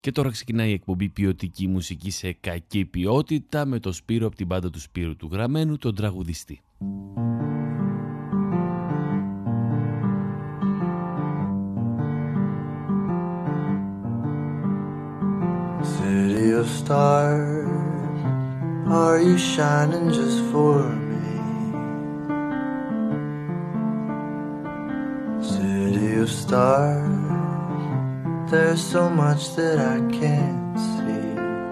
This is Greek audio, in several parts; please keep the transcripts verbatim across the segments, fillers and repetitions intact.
Και τώρα ξεκινάει η εκπομπή ποιοτική μουσική σε κακή ποιότητα με το Σπύρο από την μπάντα του Σπύρου του Γραμμένου, τον τραγουδιστή. City of stars, are you shining just for me? City of stars, there's so much that I can't see.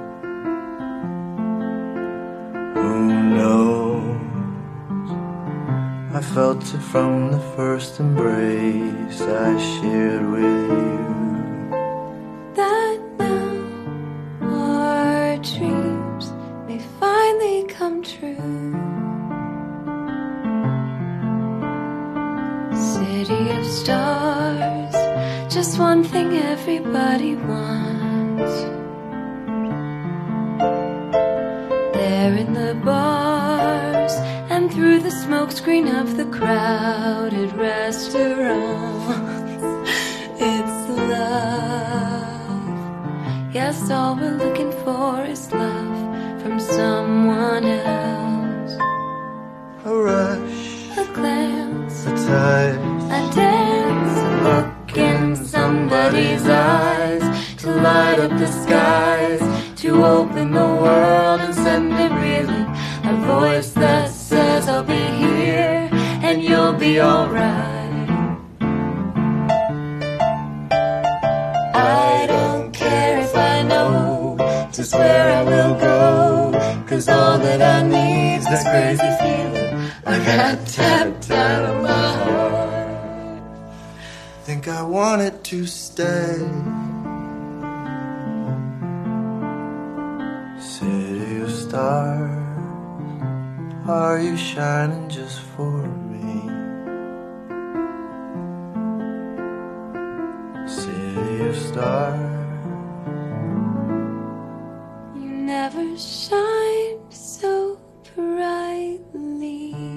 Who knows? I felt it from the first embrace I shared with you. That now our dreams may finally come true. City of stars, just one thing everybody wants. There in the bars and through the smokescreen of the crowded restaurants, it's love. Yes, all we're looking for is love from someone else. A rush, A glance, a touch, a dance, a look in somebody's eyes, to light up the skies, to open the world and send it reeling. A voice that says I'll be here and you'll be alright. I don't care if I know just where I will go, 'cause all that I need's this crazy feeling I got tapped out of my heart. think I wanted to stay. City of stars, are you shining just for me? City of stars, You never shine so brightly.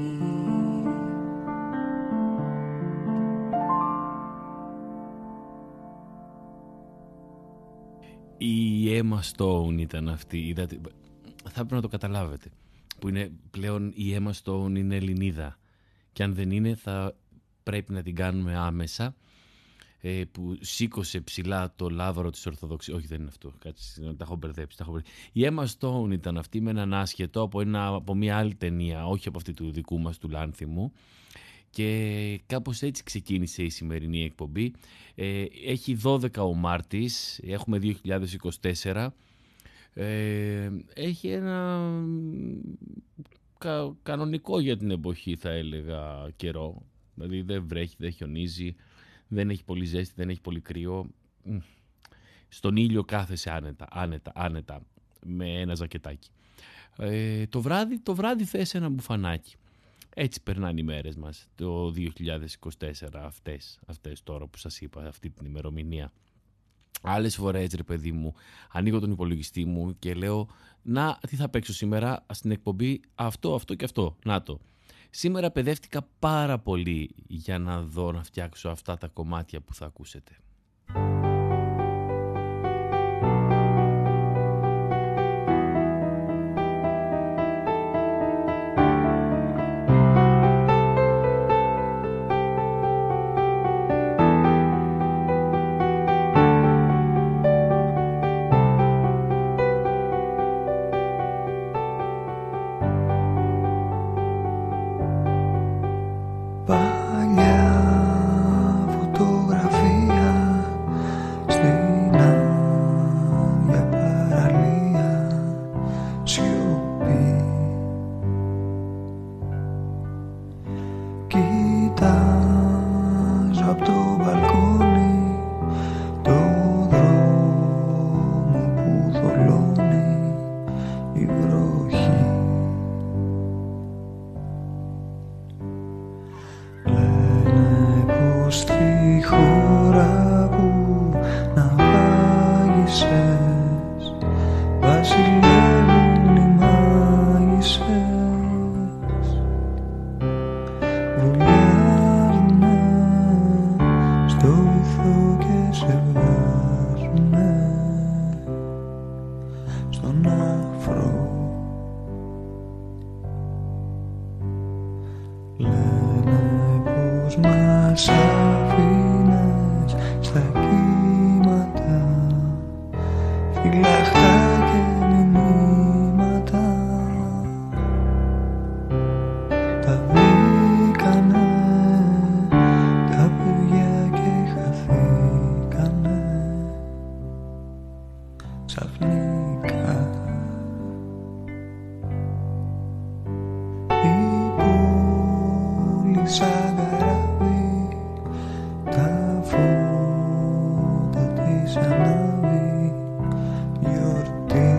Η Emma Stone ήταν αυτή. Είδατε, θα πρέπει να το καταλάβετε. Που είναι πλέον η Emma Stone είναι Ελληνίδα. Και αν δεν είναι θα πρέπει να την κάνουμε άμεσα. Ε, που σήκωσε ψηλά το λάβαρο της Ορθοδοξίας. Όχι, δεν είναι αυτό. Κάτσε, τα έχω μπερδέψει. Τα έχω μπερδέψει. Η Emma Stone ήταν αυτή με έναν άσχετο από, ένα, από μια άλλη ταινία, όχι από αυτή του δικού μας, του Λάνθιμου. Και κάπως έτσι ξεκίνησε η σημερινή εκπομπή. Ε, έχει δώδεκα ο Μάρτης, έχουμε δύο χιλιάδες είκοσι τέσσερα. Ε, έχει ένα κα, κανονικό για την εποχή, θα έλεγα, καιρό. Δηλαδή δεν βρέχει, δεν χιονίζει, δεν έχει πολύ ζέστη, δεν έχει πολύ κρύο. Στον ήλιο κάθεσαι άνετα, άνετα, άνετα, με ένα ζακετάκι. Ε, το βράδυ, το βράδυ θες ένα μπουφανάκι. Έτσι περνάνε οι μέρες μας το δύο χιλιάδες είκοσι τέσσερα, αυτές, αυτές τώρα που σας είπα, αυτή την ημερομηνία. Άλλες φορές, ρε παιδί μου, ανοίγω τον υπολογιστή μου και λέω να, τι θα παίξω σήμερα στην εκπομπή, αυτό, αυτό και αυτό, να το. Σήμερα παιδεύτηκα πάρα πολύ για να δω, να φτιάξω αυτά τα κομμάτια που θα ακούσετε. Παλιά φωτογραφία φυλαχτά και μηνύματα τα βρήκανε τα παιδιά και χαθήκανε ξαφνικά. Η πόλη σαν καράβι, τα φώτα της ανάβει γιορτή.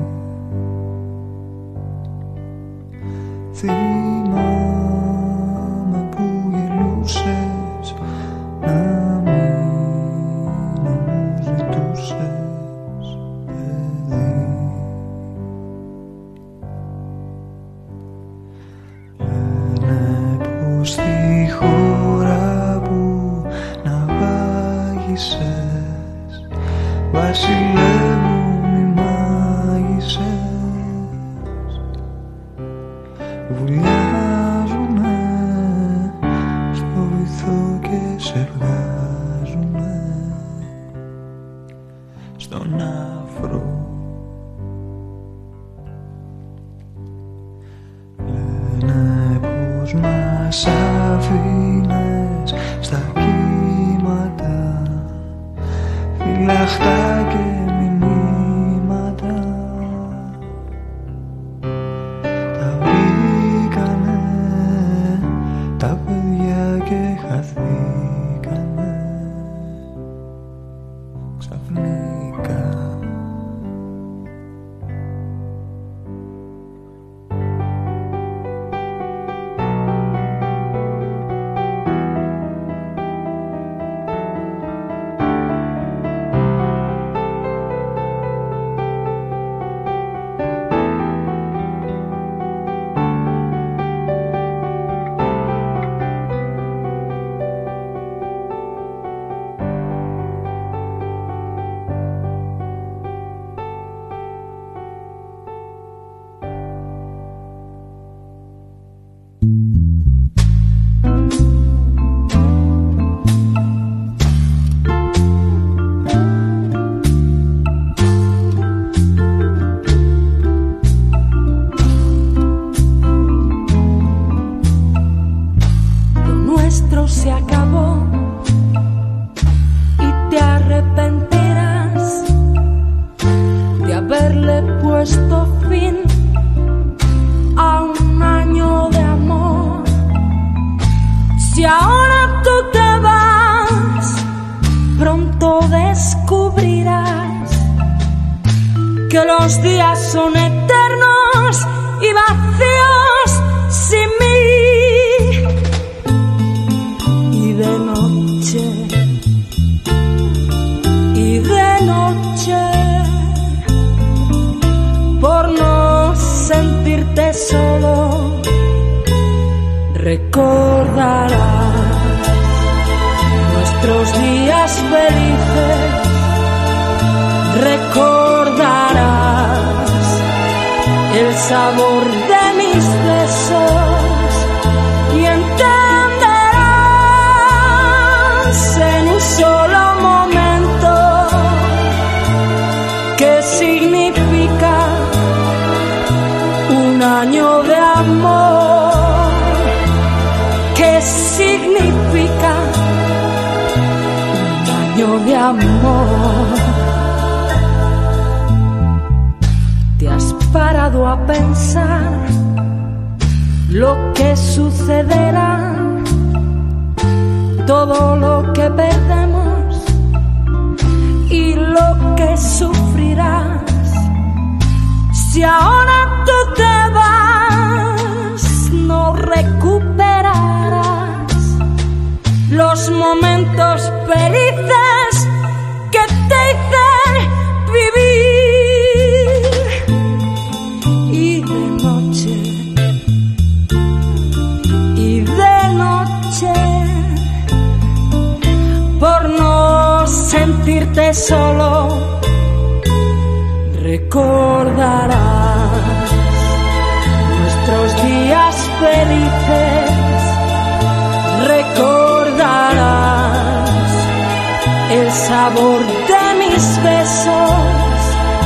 Θυμάμαι που γελούσες, να μην μου ζητούσες παιδί. Λένε πως στη χώρα που ναυάγησες, βασιλέ μου μη μάγισσες, βουλιάζουνε στο βυθό και σε βγάζουνε στον αφρό. Λένε πως μας αφήνες στα κύματα, φυλαχτά και μηνύματα τα βρήκανε τα παιδιά και χαθήκανε ξαφνικά. Se acabó y te arrepentirás de haberle puesto fin a un año de amor. Si ahora tú te vas, pronto descubrirás que los días son eternos y vacíos sin mí. De noche y de noche, por no sentirte solo, recordarás nuestros días felices, recordarás el sabor de mis besos y entenderás en un solo momento qué significa un año de amor, qué significa un año de amor. ¿Te has parado a pensar lo que sucederá? Todo lo que perdemos y lo que sufrirás. Si ahora tú te vas, no recuperarás los momentos felices que te hice vivir. Y de noche, y de noche, por no sentirte solo, recordarás nuestros días felices, recordarás el sabor de mis besos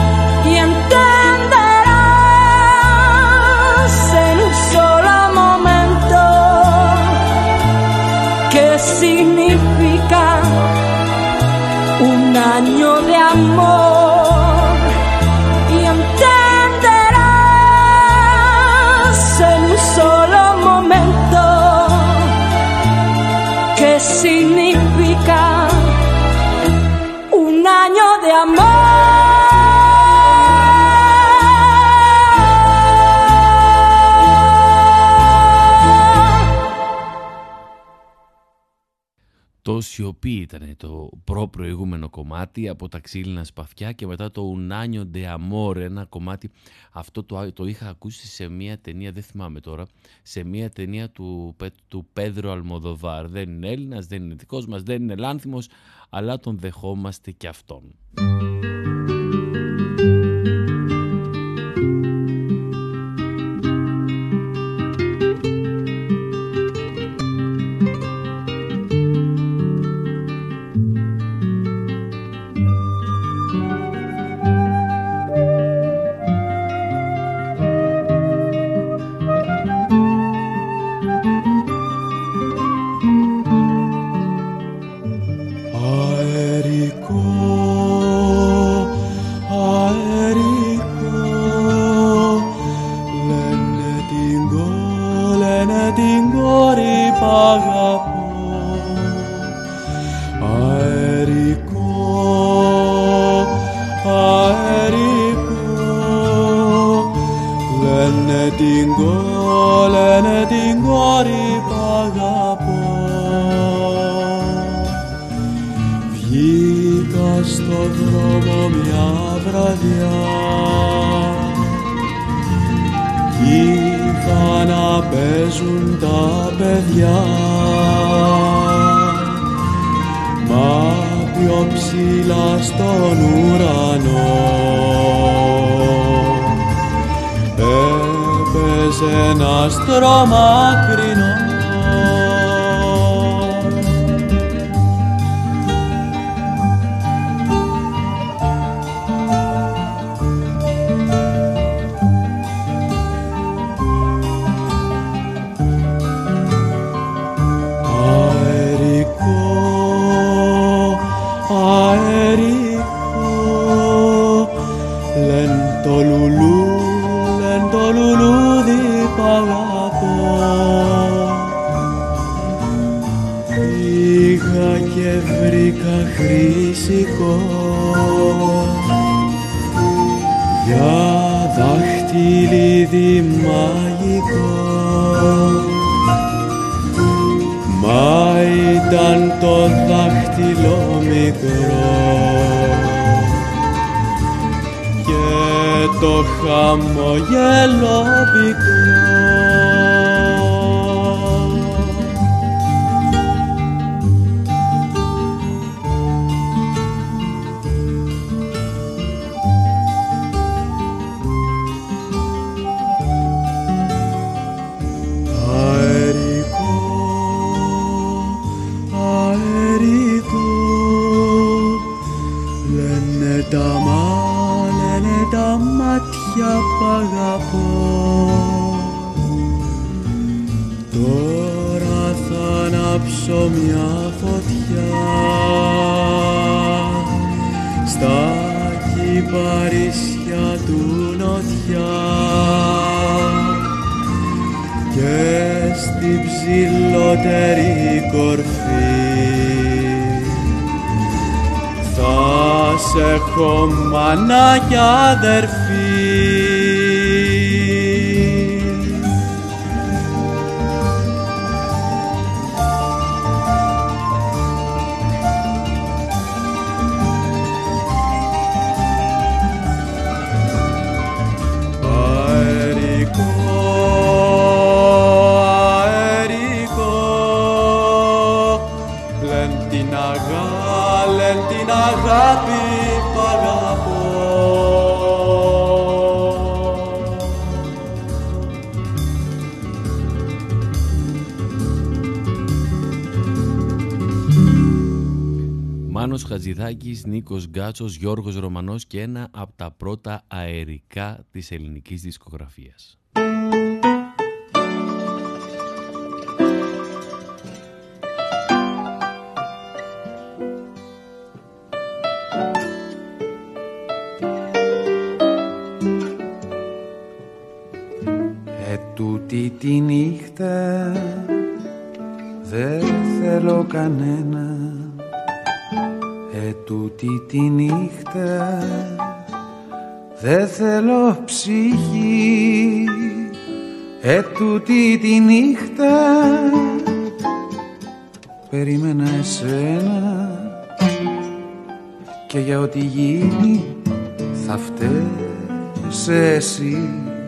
Σιωπή ήταν το προ-προηγούμενο κομμάτι, από τα ξύλινα σπαθιά, και μετά το Un año de amor, ένα κομμάτι, αυτό το, το είχα ακούσει σε μια ταινία, δεν θυμάμαι τώρα, σε μια ταινία του, του Πέδρο Αλμοδοβάρ. Δεν είναι Έλληνας, δεν είναι δικός μας, δεν είναι Λάνθιμος, αλλά τον δεχόμαστε και αυτόν. Μάνος Χατζηδάκης, Νίκος Γκάτσος, Γιώργος Ρωμανός και ένα από τα πρώτα αερικά της ελληνικής δισκογραφίας. Ετούτη τη νύχτα δεν θέλω κανένα. Ετούτη τη νύχτα δεν θέλω ψυχή. Ετούτη τη νύχτα περίμενα εσένα και για ό,τι γίνει θα φταίς εσύ.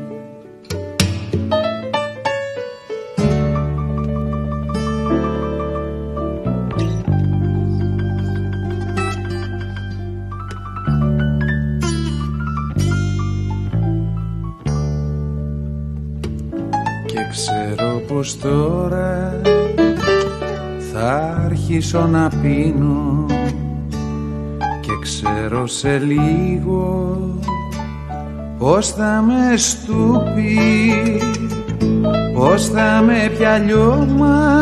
Και ξέρω πως τώρα θα αρχίσω να πίνω και ξέρω σε λίγο πως θα με στουπί, πως θα με πια λιώμα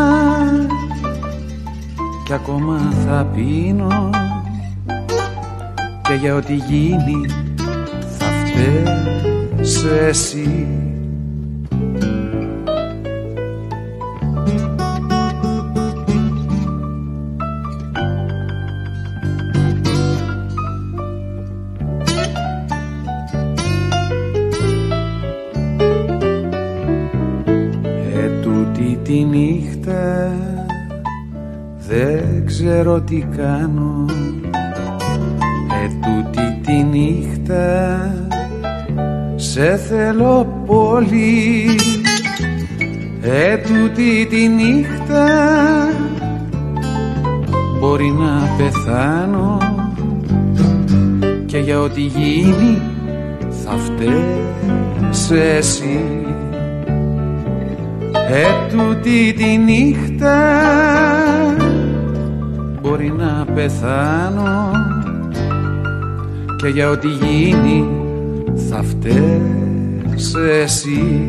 κι ακόμα θα πίνω και για ό,τι γίνει θα φταίς εσύ. Τη νύχτα δεν ξέρω τι κάνω, ετούτη τη νύχτα σε θέλω πολύ, ετούτη τη νύχτα μπορεί να πεθάνω και για ό,τι γίνει θα φταίς εσύ. Ετούτη τη νύχτα μπορεί να πεθάνω και για ό,τι γίνει θα φταίς εσύ.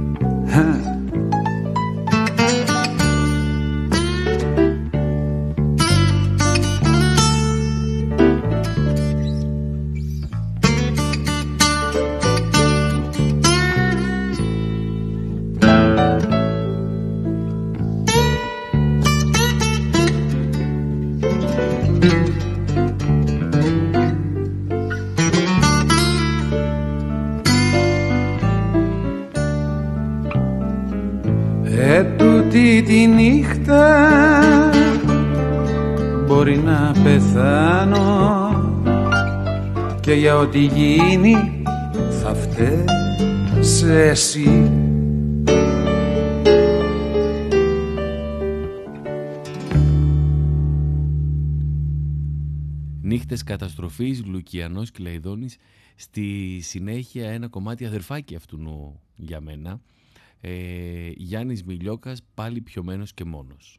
Ετούτη τη νύχτα μπορεί να πεθάνω και για ό,τι γίνει θα φταίς εσύ. Νύχτες καταστροφής, Λουκιανός Κυλαϊδόνης. Στη συνέχεια ένα κομμάτι αδερφάκι αυτού για μένα, ε, Γιάννης Μιλιόκας, πάλι πιωμένος και μόνος.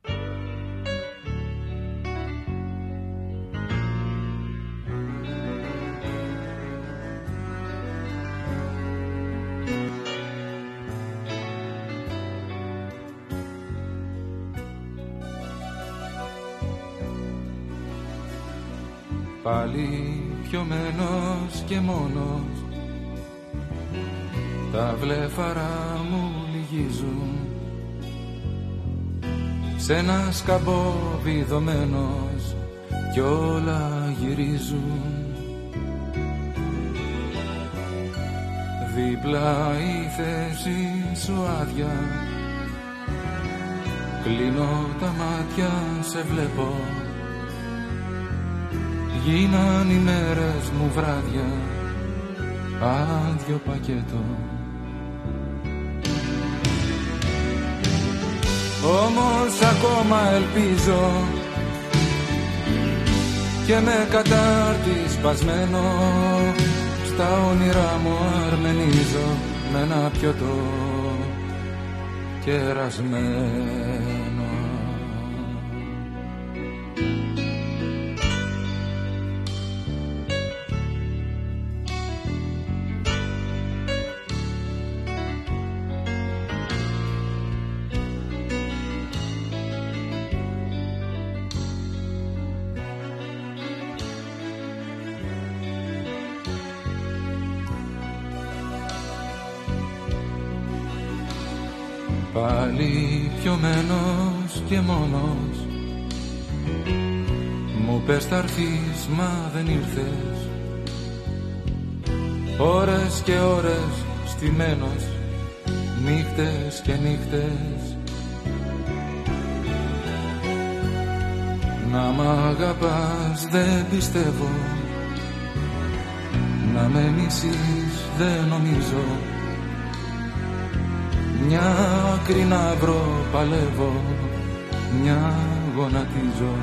Πάλι πιωμένος και μόνος, τα βλέφαρα μου λυγίζουν, σ' ένα σκαμπό βιδωμένος κι όλα γυρίζουν. Δίπλα η θέση σου άδεια, κλείνω τα μάτια, σε βλέπω. Γίναν οι μέρες μου βράδια, άδειο πακέτο. Όμως ακόμα ελπίζω και με κατάρτι σπασμένο στα όνειρά μου αρμενίζω με ένα πιωτό κερασμένο. Πάλι πιωμένος και μόνος, μου πες θα έρθεις μα δεν ήρθες. Ώρες και ώρες στημένος, νύχτες και νύχτες. Να μ' αγαπάς δεν πιστεύω, να με μισείς δεν νομίζω. Μια άκρη να βρω παλεύω, μια γονατίζω.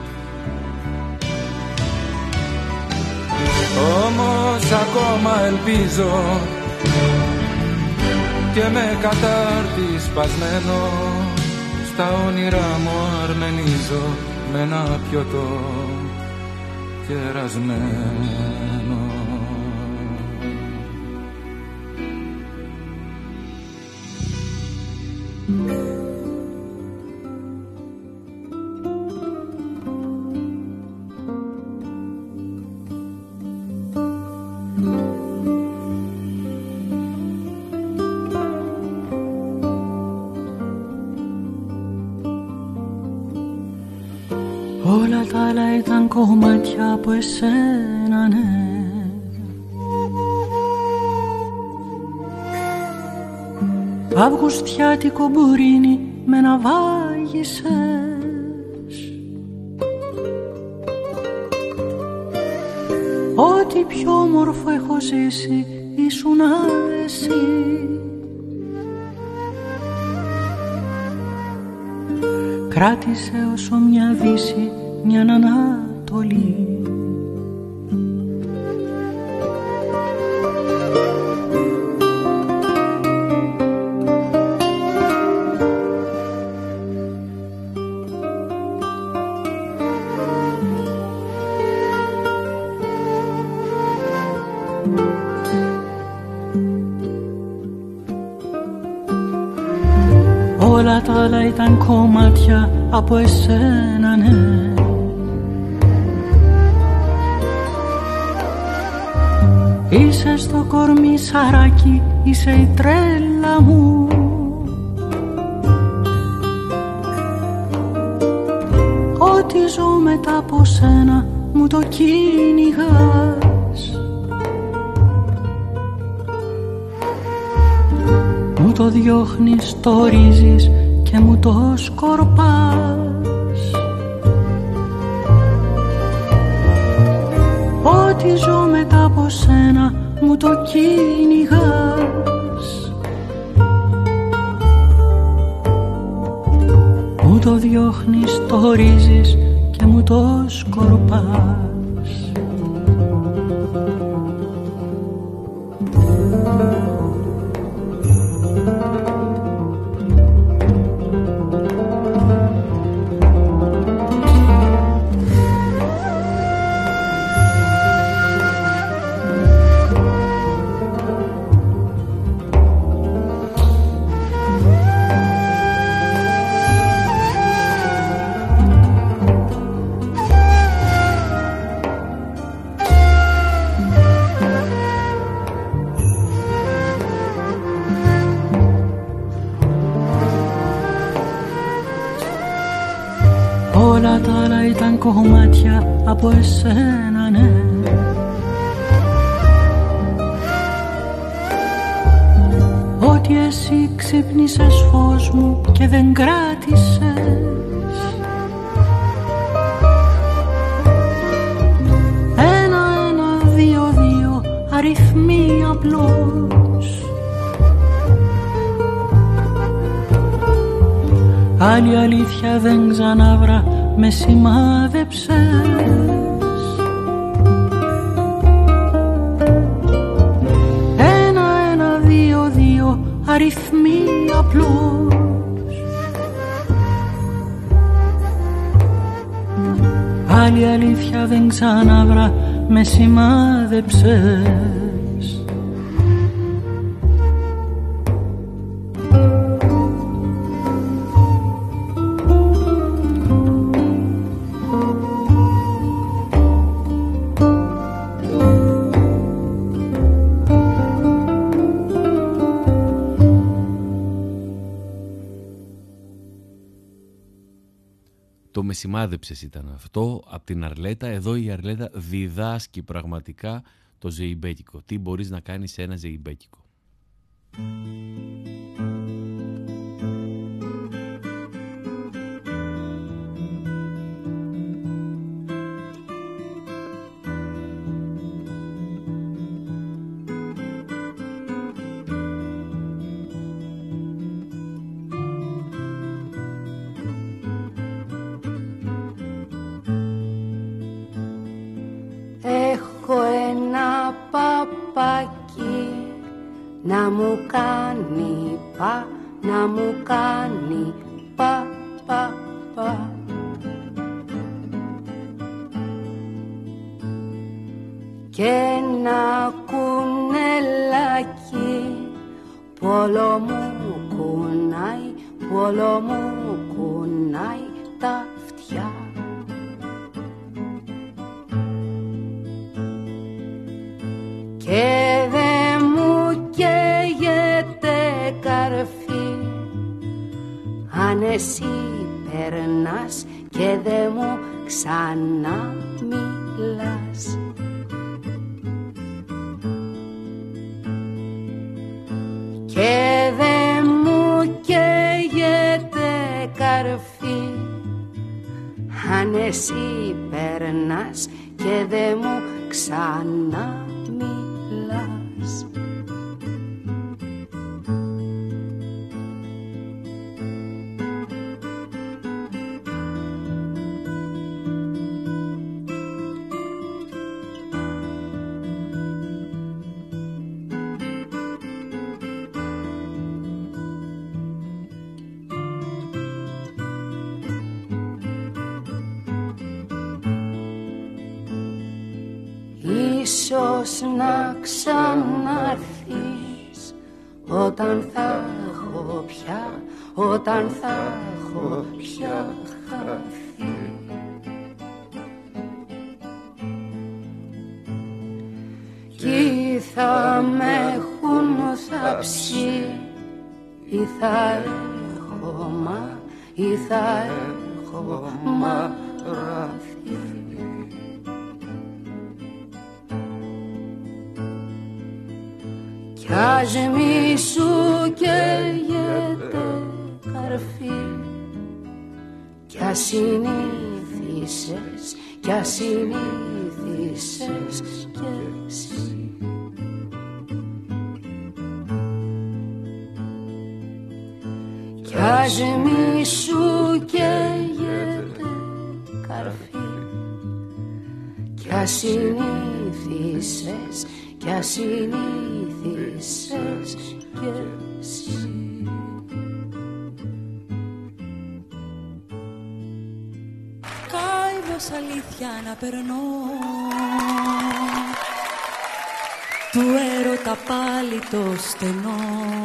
Όμως ακόμα ελπίζω και με κατάρτι σπασμένο στα όνειρά μου αρμενίζω με ένα πιωτό κερασμένο. Όλα τα άλλα ήταν κομμάτια από εσένα, ναι. Αυγουστιάτικο μπουρίνι με να βάγισες. Ό,τι πιο όμορφο έχω ζήσει ήσουν εσύ. Κράτησε όσο μια δύση, μια ανατολή. Όλα τα άλλα ήταν κομμάτια από εσένα, ναι. Είσαι στο κορμί σαράκι, είσαι η τρέλα μου. Ό,τι ζω μετά από σένα μου το κυνηγάς. Μου το διώχνεις, το ρίζεις και μου το σκορπάς. Ό,τι ζω μετά από σένα μου το κυνηγάς. Μου το διώχνεις, το ρίζεις και μου το σκορπάς. Όλα τα άλλα ήταν κομμάτια από εσένα, ναι. Ότι εσύ ξύπνησες φως μου και δεν κράτησες. Ένα, ένα, δύο, δύο, αριθμοί απλώς. Άλλη αλήθεια δεν ξανάβρα, με σημάδεψες. Ένα, ένα, δύο, δύο, αριθμοί απλώς. Άλλη αλήθεια δεν ξανάβρα, με σημάδεψες. Το με σημάδεψες ήταν αυτό από την Αρλέτα. Εδώ η Αρλέτα διδάσκει πραγματικά το ζεϊμπέκικο. Τι μπορείς να κάνεις σε ένα ζεϊμπέκικο. παπάκι να μου κάνει πα, να μου κάνει πα, πα, πα. Και ένα κουνελάκι που όλο μου κουνάει, που όλο μου κουνάει τα αυτιά. Και δε μου καίγεται καρφί αν εσύ περνάς και δε μου ξανά μιλάς. Και δε μου καίγεται καρφί αν εσύ περνάς και δε μου ξανά μιλάς. Ίσως να ξανάρθεις όταν θα έχω πια, όταν θα έχω πια χαθεί. Κι θα με έχουν θάψει ή θα έχω μα, ή θα έχω μαραθεί. Κι ας μη σου καίγεται καρφί, κι ας συνήθισες, κι ας συνήθισες κι εσύ. Κι ας μη σου καίγεται καρφί, κι ας συνήθισες, κι ας συνήθισες κι εσύ. Καημός αλήθεια να περνώ, του έρωτα πάλι το στενό,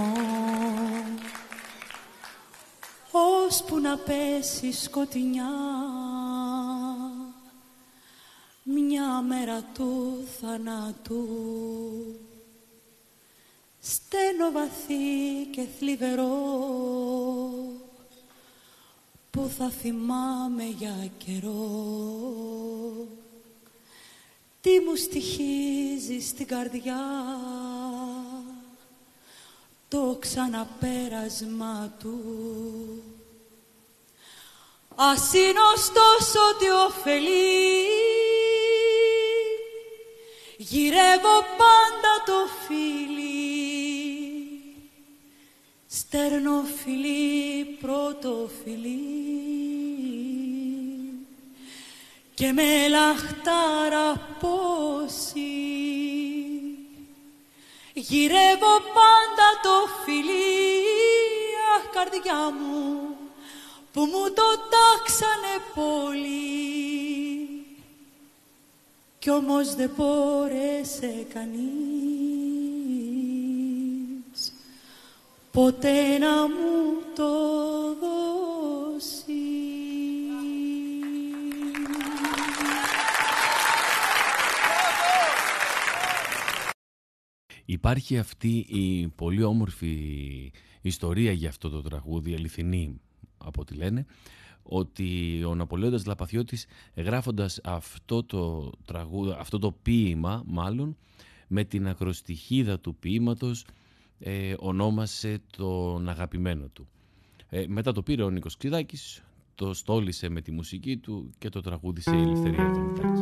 ώσπου να πέσει σκοτεινιά μια μέρα του θανάτου. Στένο βαθύ και θλιβερό που θα θυμάμαι για καιρό. Τι μου στοιχίζει στην καρδιά το ξαναπέρασμα του. Ας είναι ωστόσο ότι ωφελεί, γυρεύω πάντα το φίλι, στέρνω φιλί πρώτο φιλί και με λαχτάρα πόση. Γυρεύω πάντα το φιλί, αχ καρδιά μου, που μου το τάξανε πολύ, κι όμως δεν μπόρεσε κανείς ποτέ να μου το δώσει. Υπάρχει αυτή η πολύ όμορφη ιστορία για αυτό το τραγούδι, αληθινή από ό,τι λένε, ότι ο Ναπολέοντας Λαπαθιώτης, γράφοντας αυτό το τραγούδι, αυτό το ποίημα μάλλον, με την ακροστιχίδα του ποίηματος ε, ονόμασε τον αγαπημένο του. Ε, μετά το πήρε ο Νίκος Ξηδάκης, το στόλισε με τη μουσική του και το τραγούδισε η Ελευθερία Αταμιτάκη.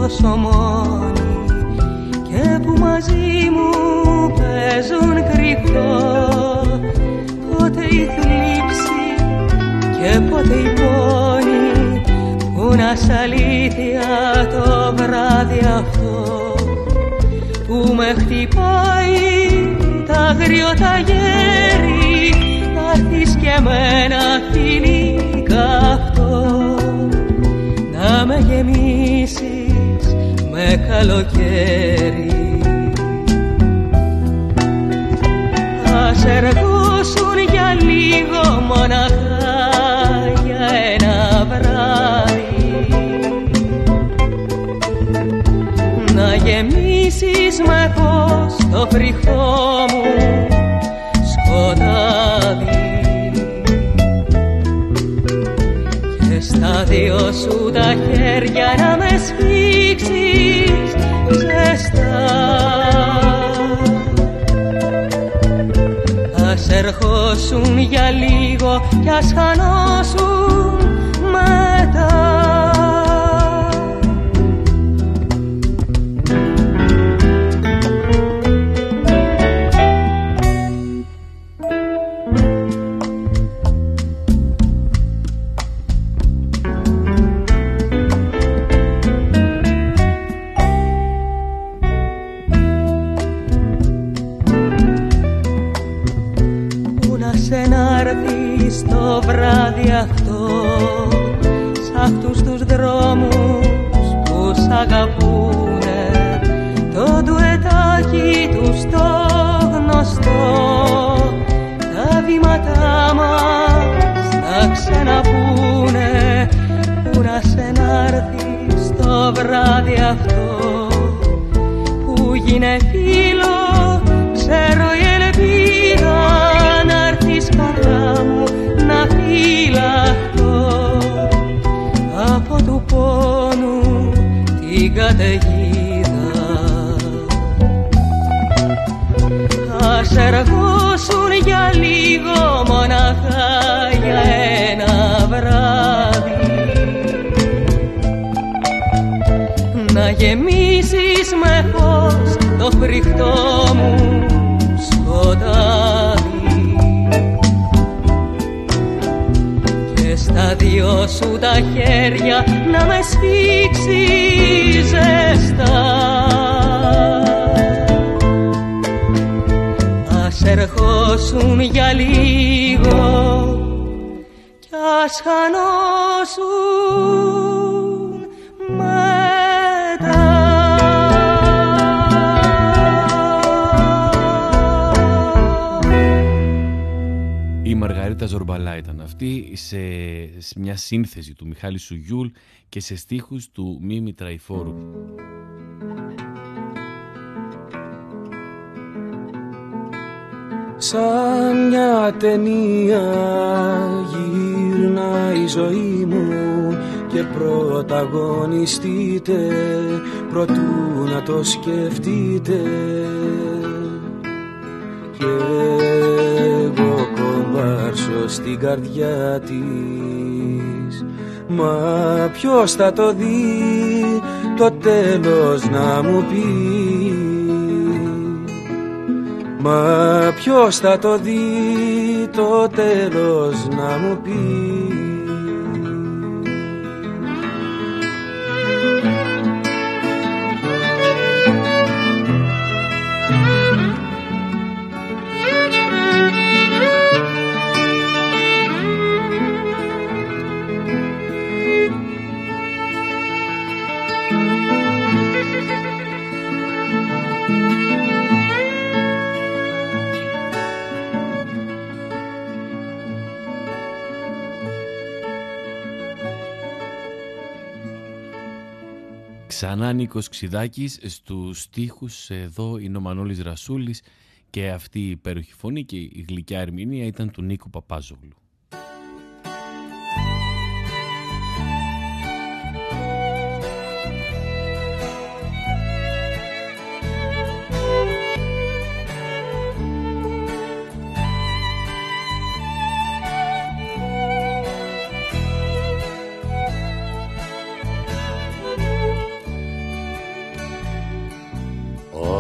τόσο μόνη και που μαζί μου παίζουν κρυφό πότε η θλίψη και πότε η πόνη που να σ' αλήθεια το βράδυ αυτό που με χτυπάει τ' αγριωτά γέρι να έρθεις και με ένα φιλί καυτό να με γεμίσεις με καλοκαίρι. Ας εργόσουν για λίγο μοναχά για ένα βράδυ να γεμίσεις με φως το φρικτό μου σκοτάδι και στα δυο σου τα χέρια να με σφίξεις ζεστά. Ας ερχόσουν για λίγο κι ας χανώσουν μετά. Το βράδυ αυτό σ' αυτούς τους δρόμους που σ' αγαπούνε το ντουετάκι τους το γνωστό τα βήματά μας να ξαναπούνε που να σε να'ρθεις το βράδυ αυτό που γίνε φίλο ξέρω η ελπίδα να'ρθεις καρδιά μου να φυλαχτώ από του πόνου την καταιγίδα. Ας εργόσουν για λίγο μοναχά για ένα βράδυ να γεμίσεις με φως το φρικτό μου σκοτάδι στα δυο σου τα χέρια να με σφίξει ζεστά. Ας ερχόσουν για λίγο κι ας χανώσουν μετά. Η Μαργαρίτα Ζορμπαλά ήταν αυτή σε, σε μια σύνθεση του Μιχάλη Σουγιούλ και σε στίχους του Μίμη Τραϊφόρου. Σαν μια ταινία γύρνα η ζωή μου και πρωταγωνιστείτε προτού να το σκεφτείτε και εγώ κομπάρσω στην καρδιά της. Μα ποιος θα το δει το τέλος να μου πει? Μα ποιος θα το δει το τέλος να μου πει? Ξανά Νίκος Ξιδάκης στους στίχους. Εδώ είναι ο Μανώλης Ρασούλης και αυτή η υπέροχη φωνή και η γλυκιά ερμηνεία ήταν του Νίκου Παπάζογλου.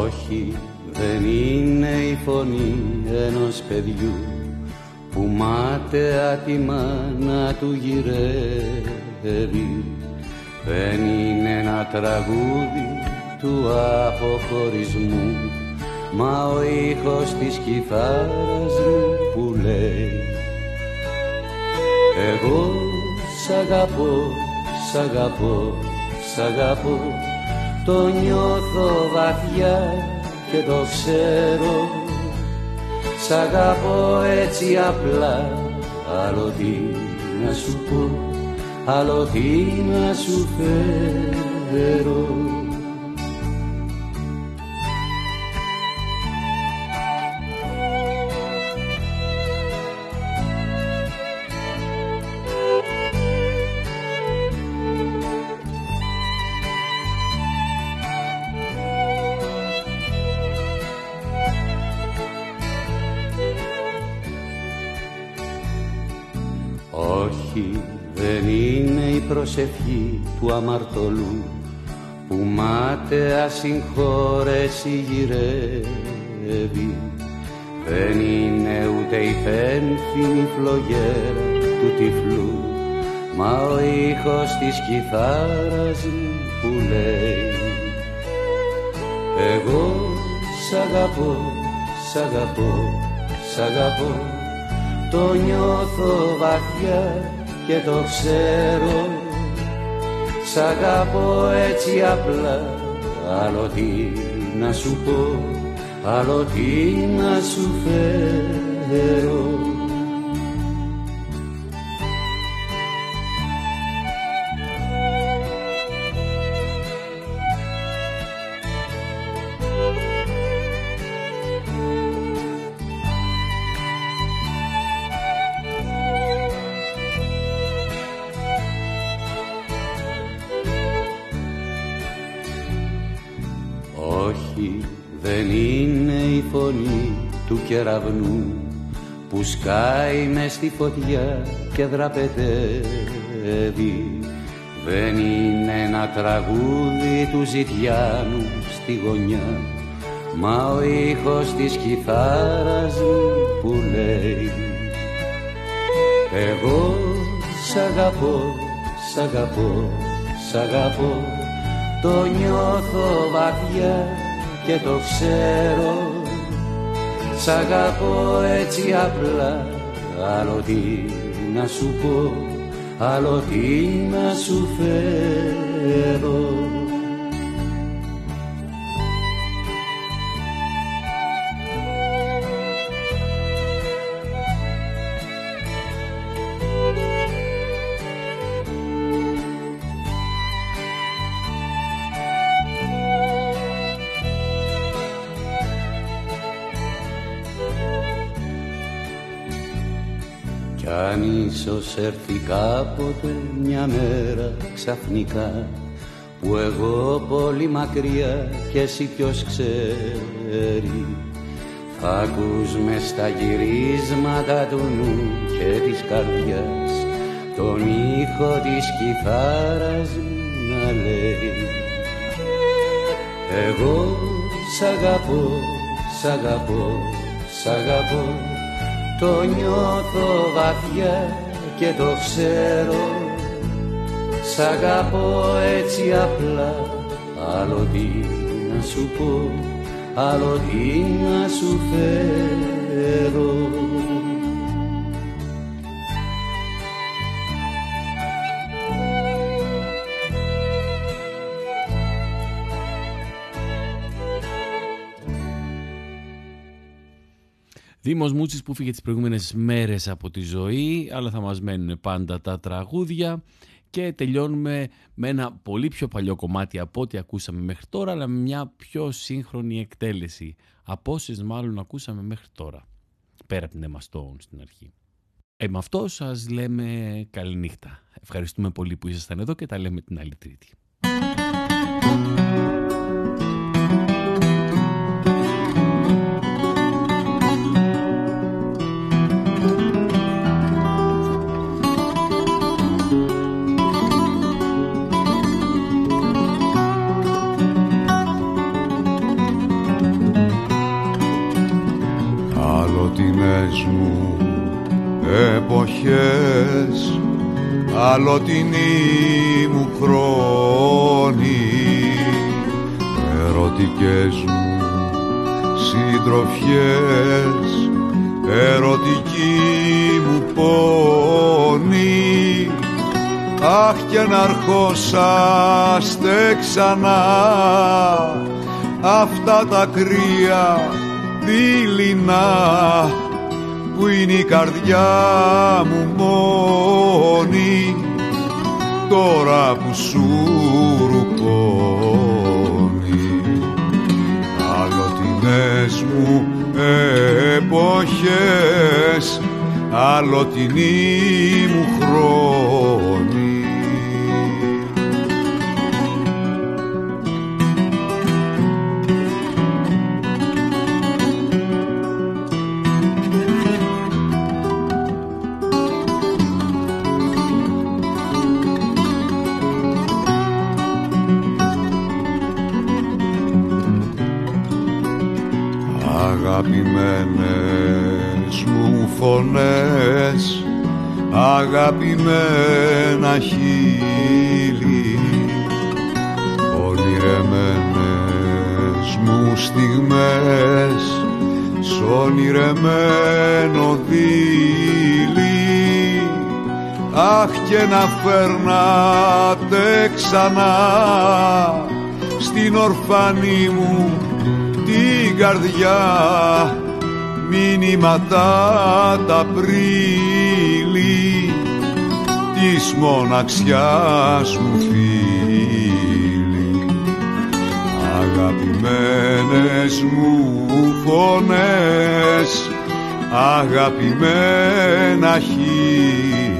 Όχι, δεν είναι η φωνή ενός παιδιού που μάταια τη μάνα του γυρεύει. Δεν είναι ένα τραγούδι του αποχωρισμού, μα ο ήχος της κιθάρας μου που λέει εγώ σ' αγαπώ, σ' αγαπώ, σ' αγαπώ, το νιώθω βαθιά και το ξέρω. Σ' αγαπώ έτσι απλά, άλλο τι να σου πω, άλλο τι να σου φέρω. Προσευχή του αμαρτωλού που μάταια συγχώρεση γυρεύει. Δεν είναι ούτε η πένθυμη φλογέρα του τυφλού, μα ο ήχος της κιθάρας που λέει εγώ σ' αγαπώ, σ' αγαπώ, σ' αγαπώ, το νιώθω βαθιά και το ξέρω. Σ' αγαπώ έτσι απλά, άλλο τι να σου πω, άλλο τι να σου φέρω. Κεραυνού που σκάει μες στη φωτιά και δραπετεύει. Δεν είναι ένα τραγούδι του ζητιάνου στη γωνιά, μα ο ήχος της κιθάρας που λέει εγώ σ' αγαπώ, σ' αγαπώ, σ' αγαπώ, το νιώθω βαθιά και το ξέρω. Σ' αγαπώ έτσι απλά, άλλο τι να σου πω, άλλο τι να σου φέρω. Ίσως έρθει κάποτε μια μέρα ξαφνικά που εγώ πολύ μακριά και εσύ ποιος ξέρει θα ακούς μες στα γυρίσματα του νου και της καρδιάς τον ήχο της κιθάρας να λέει εγώ σ' αγαπώ, σ' αγαπώ, σ' αγαπώ, το νιώθω βαθιά και το ξέρω. Σ' αγαπώ έτσι απλά, άλλο τι να σου πω, άλλο τι να σου φέρω. Δήμος Μούτσης που φύγε τις προηγούμενες μέρες από τη ζωή, αλλά θα μας μένουν πάντα τα τραγούδια και τελειώνουμε με ένα πολύ πιο παλιό κομμάτι από ό,τι ακούσαμε μέχρι τώρα, αλλά με μια πιο σύγχρονη εκτέλεση. Από όσες μάλλον ακούσαμε μέχρι τώρα, πέρα από την Emma Stone στην αρχή. Ε, με αυτό σας λέμε καληνύχτα. Ευχαριστούμε πολύ που ήσασταν εδώ και τα λέμε την άλλη Τρίτη. αλλοτινές μου εποχές, αλλοτινή μου χρόνη, ερωτικές μου συντροφιές, ερωτική μου πόνη. Αχ, και να αρχόσαστε ξανά αυτά τα κρύα δειλινά που είναι η καρδιά μου μόνη, τώρα που σου ρουπώνει. Αλλοτινές μου εποχές, αλλοτινή μου χρόνη. Αγαπημένες μου φωνές, αγαπημένα χείλη, ονειρεμένες μου στιγμές, σ' ονειρεμένο δίλη. Αχ, και να φέρνατε ξανά στην ορφανή μου την καρδιά μηνύματα τα πρίλη της μοναξιάς μου φίλη. Αγαπημένες μου φωνές, αγαπημένα χείλη,